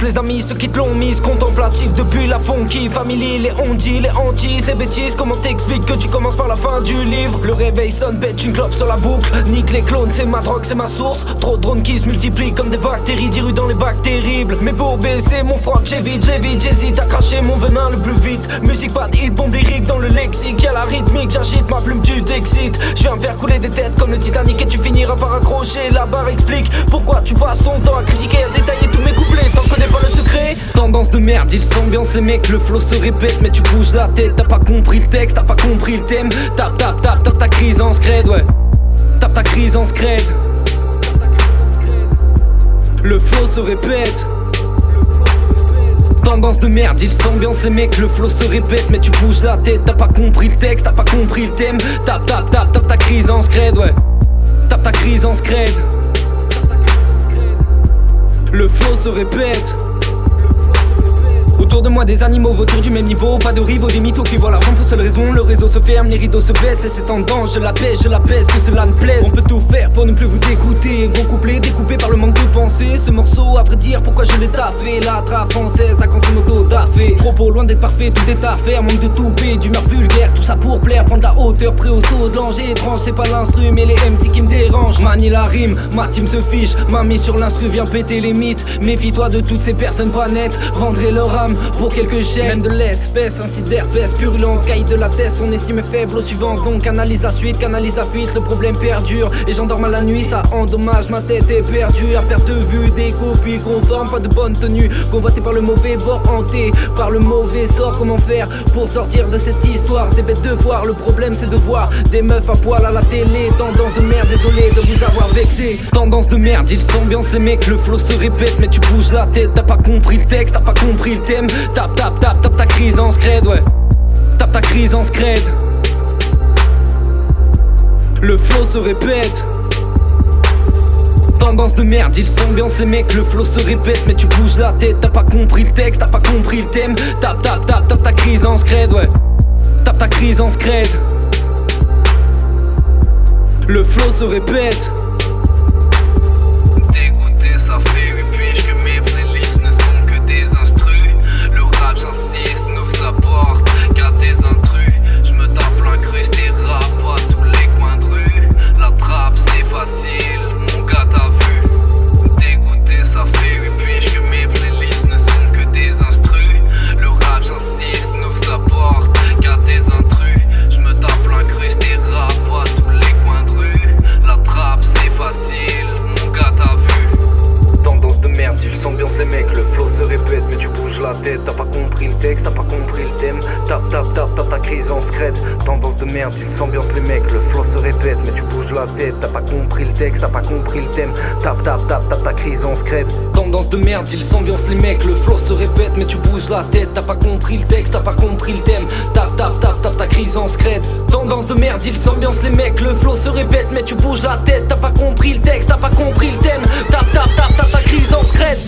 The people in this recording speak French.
les amis, ceux qui te l'ont mise contemplative depuis la funky family, les on-dit, les anti, ces bêtises. Comment t'expliques que tu commences par la fin du livre? Le réveil sonne, bête, une clope sur la boucle. Nique les clones, c'est ma drogue, c'est ma source. Trop de drones qui se multiplient comme des bactéries, dirues dans les bacs terribles. Mais pour baisser mon froid, j'évite, j'hésite à cracher mon venin le plus vite. Musique pas de hit, bombe lyrique dans le lexique. Y'a la rythmique, j'agite ma plume, tu t'excites. Je viens faire couler des têtes comme le Titanic et tu finiras par accrocher. La barre explique pourquoi tu passes ton temps à critiquer, à détailler tous mes couplets. T'en connais pas le secret? Tendance de merde, ils s'ambiance les mecs, le flow se répète mais tu bouges la tête. T'as pas compris le texte, t'as pas compris le thème. Tape ta crise en scred, ouais. Tape ta crise en scred. Le flow se répète. Tendance de merde, ils s'ambiance les mecs, le flow se répète mais tu bouges la tête. T'as pas compris le texte, t'as pas compris le thème. Tape ta crise en scred, ouais. Tape ta crise en scred. Le flow se répète. Autour de moi des animaux vautours du même niveau. Pas de rivaux, des mythos qui voient l'argent pour seule raison. Le réseau se ferme, les rideaux se baissent et c'est tendance. Je la pèse, que cela me plaise. On peut tout faire pour ne plus vous écouter. Vos couplets découpés par le manque de pensée. Ce morceau, à vrai dire, pourquoi je l'ai taffé? La trappe française, à consomme auto-daffé. Propos loin d'être parfait, tout est à faire. Manque de toupé, d'humeur vulgaire. Tout ça pour plaire, prendre la hauteur, prêt au saut de l'ange étrange. C'est pas l'instru mais les MC qui me dérangent. Manie la rime, ma team se fiche. M'a mis sur l'instru, viens péter les mythes. Méfie-toi de toutes ces personnes pas nettes. Vendrez leur âme pour quelques chèques, même de l'espèce, ainsi d'herpès purulent, caille de la test, on estime faible au suivant, donc analyse la suite, canalise la fuite, le problème perdure, et j'endorme à la nuit, ça endommage, ma tête est perdue, à perte de vue, des copies conformes, pas de bonne tenue, convoité par le mauvais bord, hanté par le mauvais sort, comment faire pour sortir de cette histoire, des bêtes de foire, le problème c'est de voir des meufs à poil à la télé, tendance de merde, désolé de vous avoir vexé, tendance de merde, ils s'ambiance les mecs, le flow se répète, mais tu bouges la tête, t'as pas compris le texte, t'as pas compris le thème. Tape ta crise en scred, ouais. Tape ta crise en scred. Le flow se répète. Tendance de merde, ils s'ambiance les mecs, le flow se répète mais tu bouges la tête, t'as pas compris le texte, t'as pas compris le thème. Tape ta crise en scred, ouais. Tape ta crise en scred. Le flow se répète. Dégoûté, ça fait 8 piges que mes playlists ne sont que des instrus. Le rap, j'insiste, n'ouvre sa porte, garde des intrus. Je me tape l'incrusté rap à tous les coins de rue. La trappe, c'est facile, mon gars t'as vu. Dégoûté, ça fait 8 piges que mes playlists ne sont que des instrus. Le rap, j'insiste, n'ouvre sa porte, garde des intrus. Je me tape l'incrusté rap à tous les coins de rue. La trappe, c'est facile, mon gars t'as vu. Tendance de merde, ils s'ambiance les mecs, le flow se répète mais tu bouges la tête, t'as pas compris le texte, t'as pas compris le thème. Tape ta crise en scred. Tendance de merde, ils s'ambiance les mecs, le flow se répète mais tu bouges la tête, t'as pas compris le texte, t'as pas compris le thème. Tape ta crise en scred. Tendance de merde, ils s'ambiance les mecs, le flow se répète mais tu bouges la tête, t'as pas compris le texte, t'as pas compris le thème. Tape ta crise en scred. Tendance de merde, ils s'ambiance les mecs, le flow se répète mais tu bouges la tête, t'as pas compris le texte, t'as pas compris le thème. Tape ta crise en scred.